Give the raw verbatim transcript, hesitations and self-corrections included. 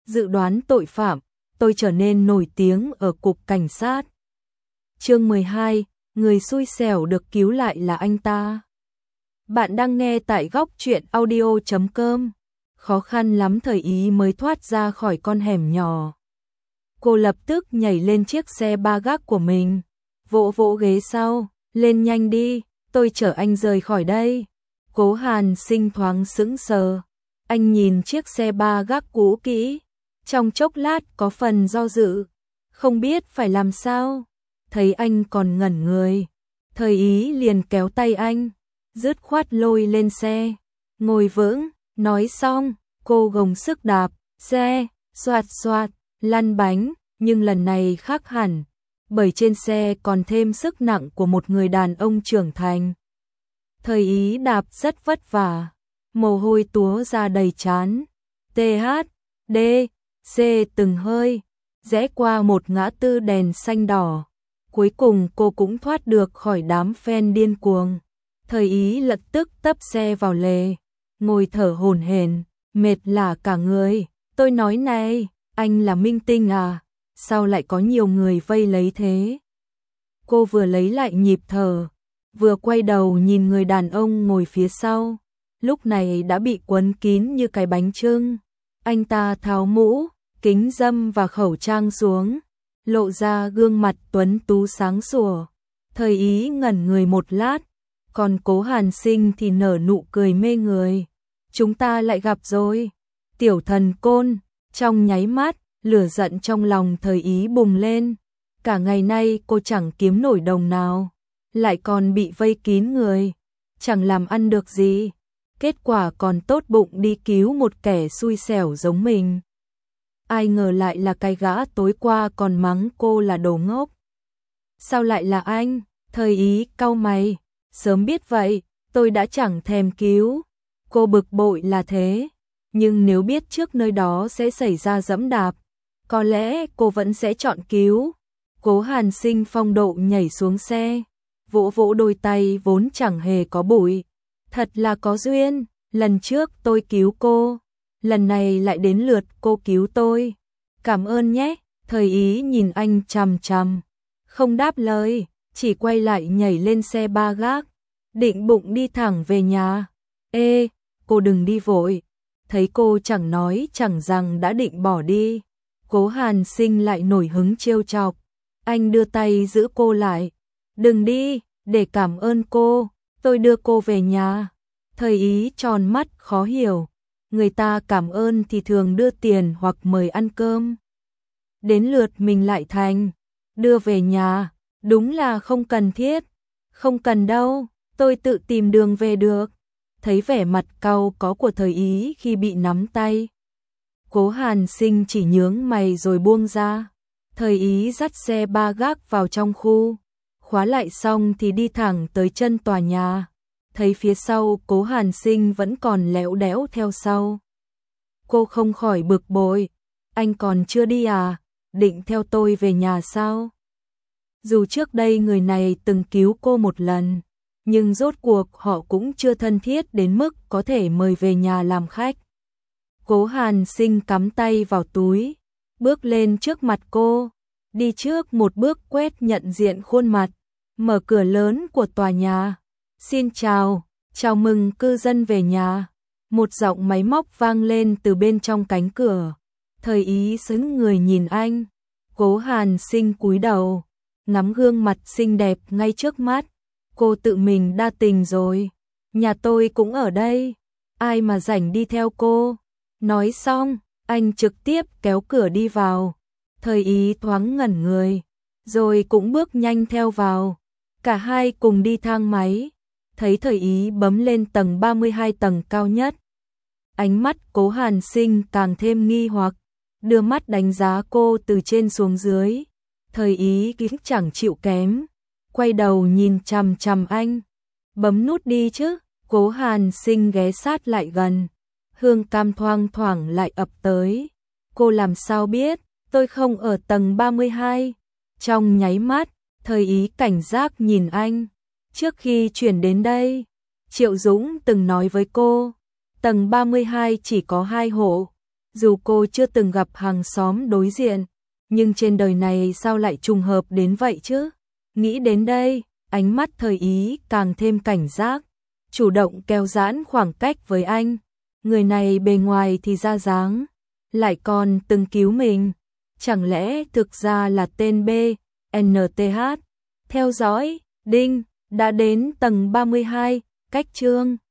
dự đoán tội phạm, tôi trở nên nổi tiếng ở cục cảnh sát. Chương mười hai, người xui xẻo được cứu lại là anh ta. Bạn đang nghe tại góc truyện audio chấm com. Khó khăn lắm Thời Ý mới thoát ra khỏi con hẻm nhỏ. Cô lập tức nhảy lên chiếc xe ba gác của mình, vỗ vỗ ghế sau, lên nhanh đi, tôi chở anh rời khỏi đây. Cố Hàn Sinh thoáng sững sờ, anh nhìn chiếc xe ba gác cũ kỹ, trong chốc lát có phần do dự, không biết phải làm sao. Thấy anh còn ngẩn người, Thời Ý liền kéo tay anh, dứt khoát lôi lên xe, ngồi vững, nói xong, cô gồng sức đạp, xe, xoạt xoạt, lăn bánh, nhưng lần này khác hẳn, bởi trên xe còn thêm sức nặng của một người đàn ông trưởng thành. Thời Ý đạp rất vất vả, mồ hôi túa ra đầy trán, tê hát, đê, xê từng hơi, rẽ qua một ngã tư đèn xanh đỏ. Cuối cùng cô cũng thoát được khỏi đám fan điên cuồng. Thời Ý lập tức tấp xe vào lề, ngồi thở hổn hển, mệt lả cả người. Tôi nói này, anh là minh tinh à, sao lại có nhiều người vây lấy thế? Cô vừa lấy lại nhịp thở, vừa quay đầu nhìn người đàn ông ngồi phía sau, lúc này đã bị quấn kín như cái bánh chưng. Anh ta tháo mũ, kính râm và khẩu trang xuống, lộ ra gương mặt tuấn tú sáng sủa. Thời Ý ngẩn người một lát, còn Cố Hàn Sinh thì nở nụ cười mê người. Chúng ta lại gặp rồi, tiểu thần côn. Trong nháy mắt, lửa giận trong lòng Thời Ý bùng lên. Cả ngày nay cô chẳng kiếm nổi đồng nào, lại còn bị vây kín người, chẳng làm ăn được gì. Kết quả còn tốt bụng đi cứu một kẻ xui xẻo giống mình. Ai ngờ lại là cái gã tối qua còn mắng cô là đồ ngốc. Sao lại là anh? Thời Ý cau mày, sớm biết vậy, tôi đã chẳng thèm cứu. Cô bực bội là thế, nhưng nếu biết trước nơi đó sẽ xảy ra dẫm đạp, có lẽ cô vẫn sẽ chọn cứu. Cố Hàn Sinh phong độ nhảy xuống xe, vỗ vỗ đôi tay vốn chẳng hề có bụi. Thật là có duyên, lần trước tôi cứu cô, lần này lại đến lượt cô cứu tôi. Cảm ơn nhé. Thời Ý nhìn anh chằm chằm, không đáp lời, chỉ quay lại nhảy lên xe ba gác, định bụng đi thẳng về nhà. Ê, cô đừng đi vội. Thấy cô chẳng nói chẳng rằng đã định bỏ đi, Cố Hàn Sinh lại nổi hứng trêu chọc. Anh đưa tay giữ cô lại. Đừng đi, để cảm ơn cô, tôi đưa cô về nhà. Thời Ý tròn mắt khó hiểu, người ta cảm ơn thì thường đưa tiền hoặc mời ăn cơm. Đến lượt mình lại thành đưa về nhà, đúng là không cần thiết. Không cần đâu, tôi tự tìm đường về được. Thấy vẻ mặt cau có của Thời Ý khi bị nắm tay, Cố Hàn Sinh chỉ nhướng mày rồi buông ra. Thời Ý dắt xe ba gác vào trong khu, khóa lại xong thì đi thẳng tới chân tòa nhà. Thấy phía sau Cố Hàn Sinh vẫn còn lẽo đẽo theo sau, cô không khỏi bực bội. Anh còn chưa đi à? Định theo tôi về nhà sao? Dù trước đây người này từng cứu cô một lần, nhưng rốt cuộc họ cũng chưa thân thiết đến mức có thể mời về nhà làm khách. Cố Hàn Sinh cắm tay vào túi, bước lên trước mặt cô, đi trước một bước quét nhận diện khuôn mặt, mở cửa lớn của tòa nhà. Xin chào, chào mừng cư dân về nhà. Một giọng máy móc vang lên từ bên trong cánh cửa. Thời Ý sững người nhìn anh. Cố Hàn Sinh cúi đầu, ngắm gương mặt xinh đẹp ngay trước mắt. Cô tự mình đa tình rồi, nhà tôi cũng ở đây, ai mà rảnh đi theo cô. Nói xong, anh trực tiếp kéo cửa đi vào. Thời Ý thoáng ngẩn người, rồi cũng bước nhanh theo vào. Cả hai cùng đi thang máy. Thấy Thời Ý bấm lên tầng ba mươi hai, tầng cao nhất. Ánh mắt Cố Hàn Sinh càng thêm nghi hoặc, đưa mắt đánh giá cô từ trên xuống dưới. Thời Ý cũng chẳng chịu kém, quay đầu nhìn chằm chằm anh. Bấm nút đi chứ. Cố Hàn Sinh ghé sát lại gần, hương cam thoang thoảng lại ập tới. Cô làm sao biết tôi không ở tầng ba mươi hai? Trong nháy mắt, Thời Ý cảnh giác nhìn anh. Trước khi chuyển đến đây, Triệu Dũng từng nói với cô, tầng ba mươi hai chỉ có hai hộ, Dù cô chưa từng gặp hàng xóm đối diện, nhưng trên đời này sao lại trùng hợp đến vậy chứ? Nghĩ đến đây, ánh mắt Thời Ý càng thêm cảnh giác, chủ động kéo giãn khoảng cách với anh. Người này bề ngoài thì ra dáng, lại còn từng cứu mình. Chẳng lẽ thực ra là tên B, en tê hát? Theo dõi, đinh, đã đến tầng ba mươi hai, cách chương.